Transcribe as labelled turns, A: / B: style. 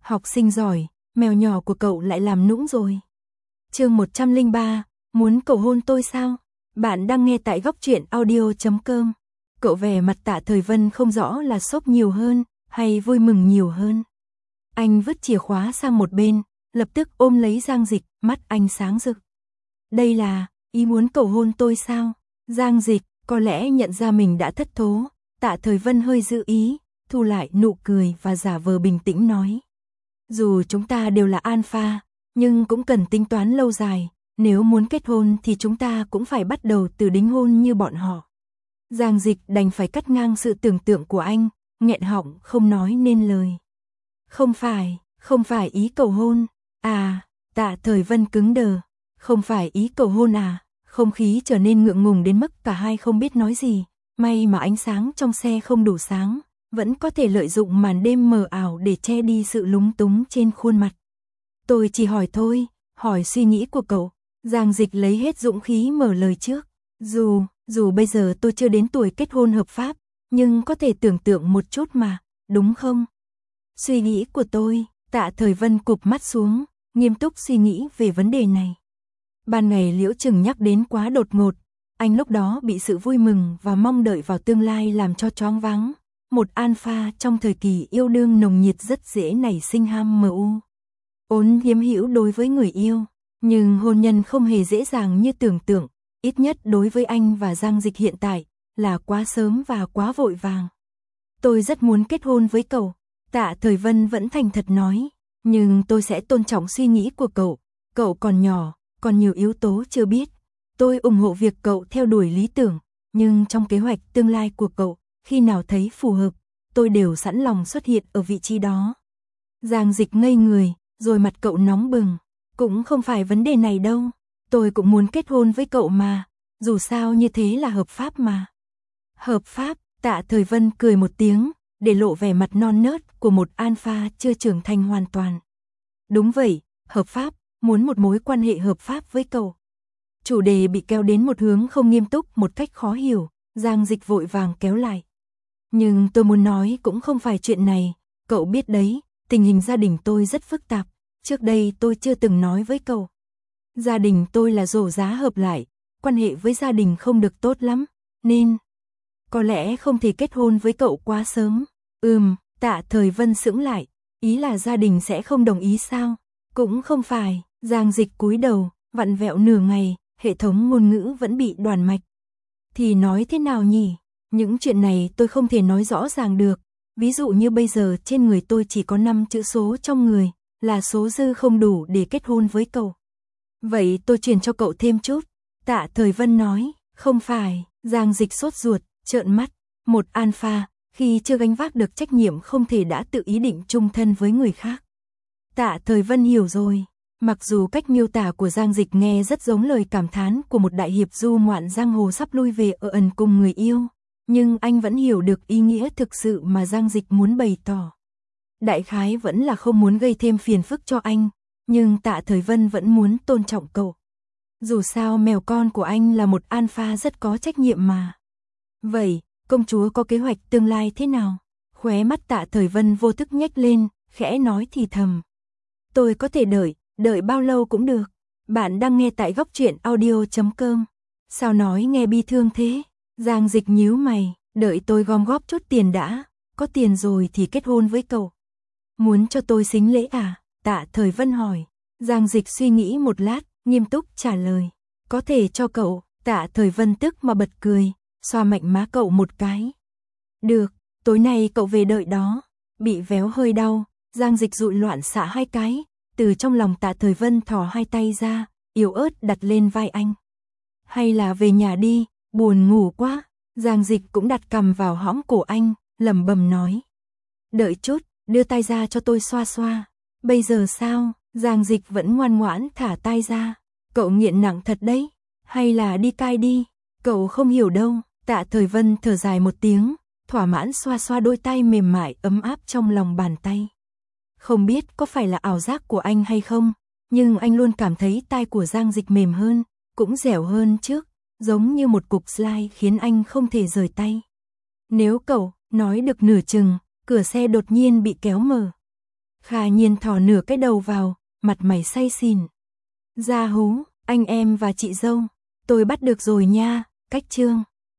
A: Học sinh giỏi, mèo nhỏ của cậu lại làm nũng rồi. Chương 103, muốn cầu hôn tôi sao? Bạn đang nghe tại góc truyện audio.com. Cậu vẻ mặt Tạ Thời Vân không rõ là sốc nhiều hơn, hay vui mừng nhiều hơn. Anh vứt chìa khóa sang một bên, lập tức ôm lấy Giang Dịch, mắt anh sáng rực. Đây là, ý muốn cầu hôn tôi sao? Giang Dịch, có lẽ nhận ra mình đã thất thố, Tạ Thời Vân hơi giữ ý, thu lại nụ cười và giả vờ bình tĩnh nói. Dù chúng ta đều là alpha, nhưng cũng cần tính toán lâu dài, nếu muốn kết hôn thì chúng ta cũng phải bắt đầu từ đính hôn như bọn họ. Giang Dịch đành phải cắt ngang sự tưởng tượng của anh, nghẹn họng không nói nên lời. Không phải ý cầu hôn, à, Tạ Thời Vân cứng đờ, không phải ý cầu hôn à, không khí trở nên ngượng ngùng đến mức cả hai không biết nói gì, may mà ánh sáng trong xe không đủ sáng, vẫn có thể lợi dụng màn đêm mờ ảo để che đi sự lúng túng trên khuôn mặt. Tôi chỉ hỏi thôi, hỏi suy nghĩ của cậu. Giang Dịch lấy hết dũng khí mở lời trước. Dù bây giờ tôi chưa đến tuổi kết hôn hợp pháp, nhưng có thể tưởng tượng một chút mà, đúng không? Suy nghĩ của tôi, Tạ Thời Vân cụp mắt xuống, nghiêm túc suy nghĩ về vấn đề này. Ban ngày Liễu Trừng nhắc đến quá đột ngột, anh lúc đó bị sự vui mừng và mong đợi vào tương lai làm cho choáng váng. Một alpha trong thời kỳ yêu đương nồng nhiệt rất dễ nảy sinh ham mưu. Ốn hiếm hữu đối với người yêu, nhưng hôn nhân không hề dễ dàng như tưởng tượng, ít nhất đối với anh và Giang Dịch hiện tại, là quá sớm và quá vội vàng. Tôi rất muốn kết hôn với cậu, Tạ Thời Vân vẫn thành thật nói, nhưng tôi sẽ tôn trọng suy nghĩ của cậu còn nhỏ, còn nhiều yếu tố chưa biết. Tôi ủng hộ việc cậu theo đuổi lý tưởng, nhưng trong kế hoạch tương lai của cậu, khi nào thấy phù hợp, tôi đều sẵn lòng xuất hiện ở vị trí đó. Giang Dịch ngây người, rồi mặt cậu nóng bừng. Cũng không phải vấn đề này đâu, tôi cũng muốn kết hôn với cậu mà, dù sao như thế là hợp pháp mà. Hợp pháp, Tạ Thời Vân cười một tiếng, để lộ vẻ mặt non nớt của một alpha chưa trưởng thành hoàn toàn. Đúng vậy, hợp pháp, muốn một mối quan hệ hợp pháp với cậu. Chủ đề bị kéo đến một hướng không nghiêm túc một cách khó hiểu, Giang Dịch vội vàng kéo lại. Nhưng tôi muốn nói cũng không phải chuyện này, cậu biết đấy, tình hình gia đình tôi rất phức tạp, trước đây tôi chưa từng nói với cậu. Gia đình tôi là rổ giá hợp lại, quan hệ với gia đình không được tốt lắm, nên có lẽ không thể kết hôn với cậu quá sớm. Tạ Thời Vân sững lại, ý là gia đình sẽ không đồng ý sao? Cũng không phải, Giang Dịch cúi đầu, vặn vẹo nửa ngày, hệ thống ngôn ngữ vẫn bị đoản mạch. Thì nói thế nào nhỉ? Những chuyện này tôi không thể nói rõ ràng được, ví dụ như bây giờ trên người tôi chỉ có 5 chữ số trong người, là số dư không đủ để kết hôn với cậu. Vậy tôi truyền cho cậu thêm chút, Tạ Thời Vân nói, không phải, Giang Dịch sốt ruột, trợn mắt, một alpha, khi chưa gánh vác được trách nhiệm không thể đã tự ý định chung thân với người khác. Tạ Thời Vân hiểu rồi, mặc dù cách miêu tả của Giang Dịch nghe rất giống lời cảm thán của một đại hiệp du ngoạn giang hồ sắp lui về ở ẩn cùng người yêu, nhưng anh vẫn hiểu được ý nghĩa thực sự mà Giang Dịch muốn bày tỏ. Đại khái vẫn là không muốn gây thêm phiền phức cho anh, nhưng Tạ Thời Vân vẫn muốn tôn trọng cậu. Dù sao mèo con của anh là một alpha rất có trách nhiệm mà. Vậy, công chúa có kế hoạch tương lai thế nào? Khóe mắt Tạ Thời Vân vô thức nhếch lên, khẽ nói thì thầm. Tôi có thể đợi bao lâu cũng được. Bạn đang nghe tại góc truyện audio.com. Sao nói nghe bi thương thế? Giang Dịch nhíu mày, đợi tôi gom góp chút tiền đã, có tiền rồi thì kết hôn với cậu. Muốn cho tôi sính lễ à? Tạ Thời Vân hỏi. Giang Dịch suy nghĩ một lát, nghiêm túc trả lời. Có thể cho cậu. Tạ Thời Vân tức mà bật cười, xoa mạnh má cậu một cái. Được, tối nay cậu về đợi đó. Bị véo hơi đau, Giang Dịch dụi loạn xạ hai cái, từ trong lòng Tạ Thời Vân thò hai tay ra, yếu ớt đặt lên vai anh. Hay là về nhà đi, buồn ngủ quá. Giang Dịch cũng đặt cằm vào hõm cổ anh, lẩm bẩm nói. Đợi chút, đưa tay ra cho tôi xoa xoa. Bây giờ sao? Giang Dịch vẫn ngoan ngoãn thả tay ra. Cậu nghiện nặng thật đấy, hay là đi cai đi? Cậu không hiểu đâu. Tạ Thời Vân thở dài một tiếng, thỏa mãn xoa xoa đôi tay mềm mại ấm áp trong lòng bàn tay. Không biết có phải là ảo giác của anh hay không, nhưng anh luôn cảm thấy tai của Giang Dịch mềm hơn, cũng dẻo hơn trước, giống như một cục slime khiến anh không thể rời tay. Nếu cậu nói được nửa chừng, cửa xe đột nhiên bị kéo mở. Kha Nhiên thò nửa cái đầu vào, mặt mày say xỉn. Gia Hú, anh em và chị dâu, tôi bắt được rồi nha, cách chương.